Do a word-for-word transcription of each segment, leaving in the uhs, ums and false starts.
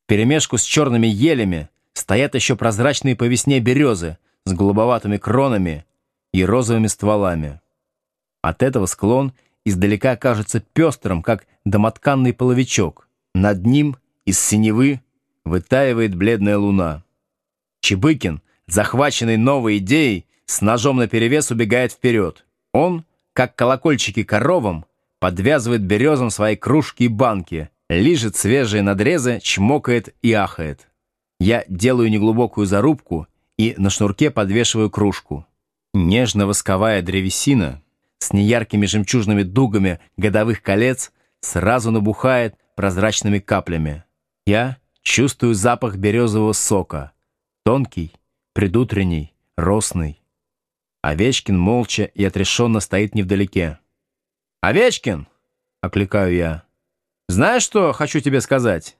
вперемешку с черными елями стоят еще прозрачные по весне березы с голубоватыми кронами и розовыми стволами. От этого склон издалека кажется пестрым, как домотканный половичок. Над ним из синевы вытаивает бледная луна. Чебыкин, захваченный новой идеей, с ножом наперевес убегает вперед. Он, как колокольчики коровам, подвязывает березам свои кружки и банки, лижет свежие надрезы, чмокает и ахает. Я делаю неглубокую зарубку и на шнурке подвешиваю кружку. Нежно-восковая древесина с неяркими жемчужными дугами годовых колец сразу набухает прозрачными каплями. Я чувствую запах березового сока. Тонкий, предутренний, росный. Овечкин молча и отрешенно стоит невдалеке. «Овечкин!» — окликаю я. «Знаешь, что хочу тебе сказать?»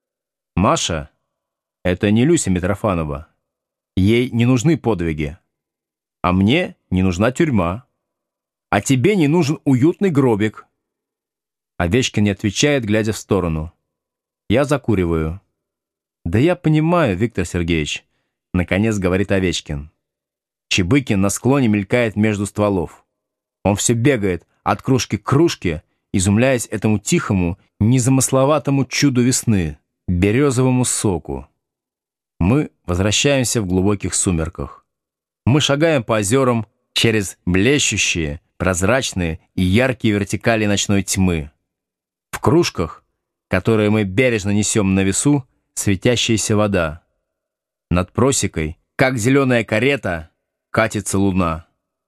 Маша — это не Люся Митрофанова. Ей не нужны подвиги. А мне не нужна тюрьма. А тебе не нужен уютный гробик. Овечкин не отвечает, глядя в сторону. Я закуриваю. «Да я понимаю, Виктор Сергеевич», — наконец говорит Овечкин. Чебыкин на склоне мелькает между стволов. Он все бегает от кружки к кружке, изумляясь этому тихому, незамысловатому чуду весны, березовому соку. Мы возвращаемся в глубоких сумерках. Мы шагаем по озерам через блещущие, прозрачные и яркие вертикали ночной тьмы. В кружках, которые мы бережно несем на весу, светящаяся вода. Над просекой, как зеленая карета, катится луна.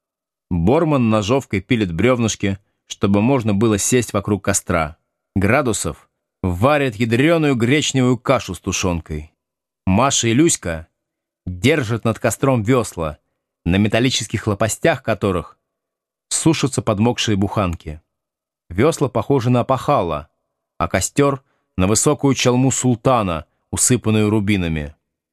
Борман ножовкой пилит бревнышки, чтобы можно было сесть вокруг костра. Градусов варит ядреную гречневую кашу с тушенкой. Маша и Люська держат над костром весла, на металлических лопастях которых сушатся подмокшие буханки. Весла похожи на опахало, а костер — на высокую чалму султана, усыпанную рубинами.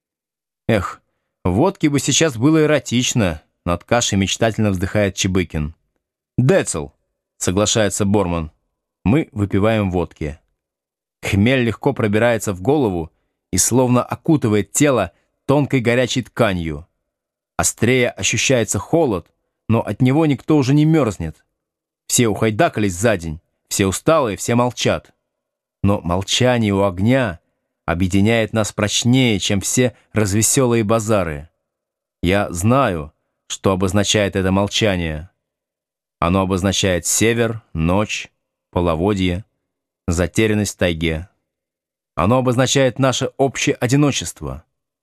Эх, водки бы сейчас было эротично, над кашей мечтательно вздыхает Чебыкин. «Децл», — соглашается Борман. Мы выпиваем водки. Хмель легко пробирается в голову и словно окутывает тело тонкой горячей тканью. Острее ощущается холод, но от него никто уже не мерзнет. Все ухайдакались за день, все усталые, все молчат. Но молчание у огня объединяет нас прочнее, чем все развеселые базары. Я знаю, что обозначает это молчание. Оно обозначает север, ночь, половодье, затерянность в тайге. Оно обозначает наше общее одиночество.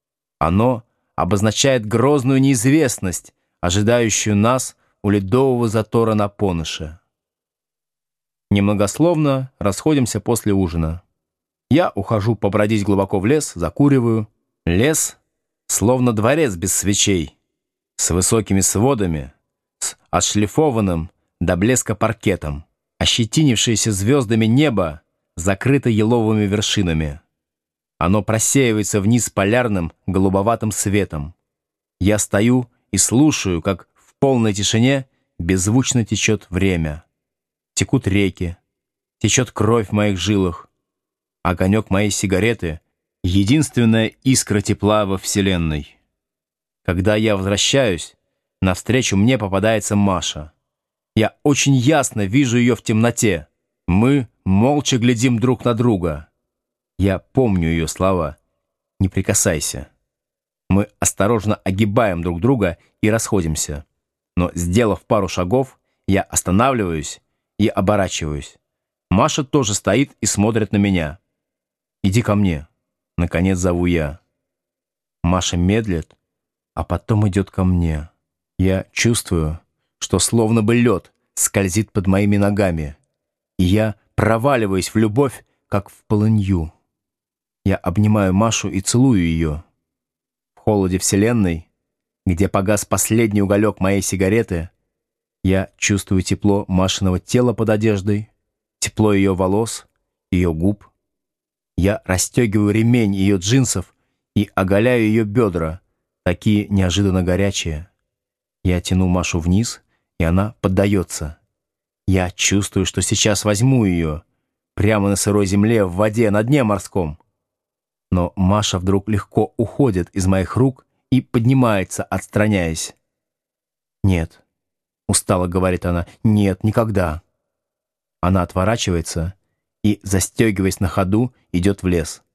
Оно обозначает грозную неизвестность, ожидающую нас у ледового затора на Поныше. Немногословно расходимся после ужина. Я ухожу побродить глубоко в лес, закуриваю. Лес словно дворец без свечей, с высокими сводами, с отшлифованным до блеска паркетом. Ощетинившееся звездами небо закрыто еловыми вершинами. Оно просеивается вниз полярным голубоватым светом. Я стою и слушаю, как в полной тишине беззвучно течет время. Текут реки, течет кровь в моих жилах. Огонек моей сигареты — единственная искра тепла во Вселенной. Когда я возвращаюсь, навстречу мне попадается Маша. Я очень ясно вижу ее в темноте. Мы молча глядим друг на друга. Я помню ее слова. «Не прикасайся». Мы осторожно огибаем друг друга и расходимся. Но, сделав пару шагов, я останавливаюсь и оборачиваюсь. Маша тоже стоит и смотрит на меня. «Иди ко мне», — наконец зову я. Маша медлит, а потом идет ко мне. Я чувствую, что словно бы лед скользит под моими ногами, и я проваливаюсь в любовь, как в полынью. Я обнимаю Машу и целую ее. В холоде Вселенной, где погас последний уголек моей сигареты, я чувствую тепло Машиного тела под одеждой, тепло ее волос, ее губ. Я расстегиваю ремень ее джинсов и оголяю ее бедра, такие неожиданно горячие. Я тяну Машу вниз, и она поддается. Я чувствую, что сейчас возьму ее прямо на сырой земле, в воде, на дне морском. Но Маша вдруг легко уходит из моих рук и поднимается, отстраняясь. «Нет», — устало говорит она, — «нет, никогда». Она отворачивается и, застегиваясь на ходу, идет в лес.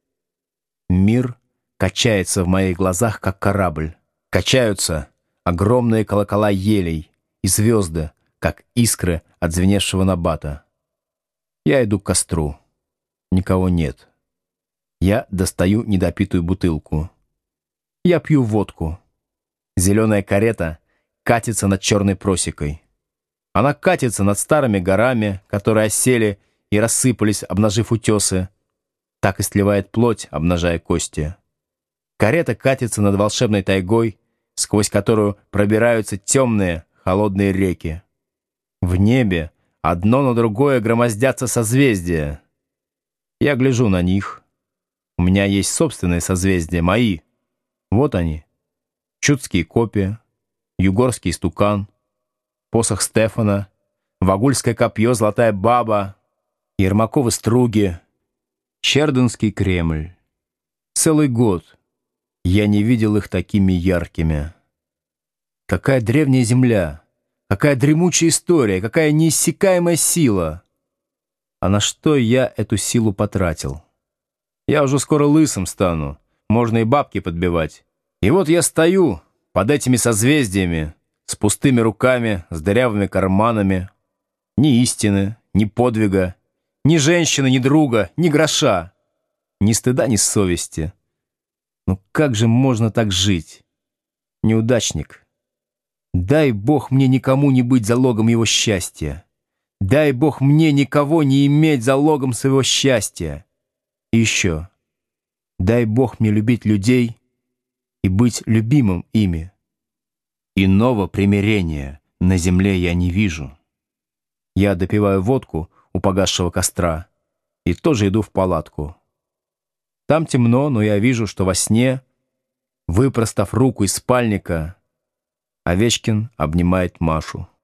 Мир качается в моих глазах, как корабль. Качаются огромные колокола елей и звезды, как искры от звеневшего набата. Я иду к костру. Никого нет. Я достаю недопитую бутылку. Я пью водку. Зеленая карета катится над черной просекой. Она катится над старыми горами, которые осели и рассыпались, обнажив утесы. Так и сливает плоть, обнажая кости. Карета катится над волшебной тайгой, сквозь которую пробираются темные, холодные реки. В небе одно на другое громоздятся созвездия. Я гляжу на них. У меня есть собственные созвездия, мои. Вот они. Чудские копи, югорский стукан, посох Стефана, вагульское копье, золотая баба, Ермаковы струги, Чердынский Кремль. Целый год я не видел их такими яркими. Какая древняя земля, какая дремучая история, какая неиссякаемая сила. А на что я эту силу потратил? Я уже скоро лысым стану, можно и бабки подбивать. И вот я стою под этими созвездиями, с пустыми руками, с дырявыми карманами. Ни истины, ни подвига, ни женщины, ни друга, ни гроша. Ни стыда, ни совести. Ну как же можно так жить? Неудачник. Дай Бог мне никому не быть залогом его счастья. Дай Бог мне никого не иметь залогом своего счастья. И еще. Дай Бог мне любить людей и быть любимым ими. Иного примирения на земле я не вижу. Я допиваю водку у погасшего костра и тоже иду в палатку. Там темно, но я вижу, что во сне, выпростав руку из спальника, Овечкин обнимает Машу.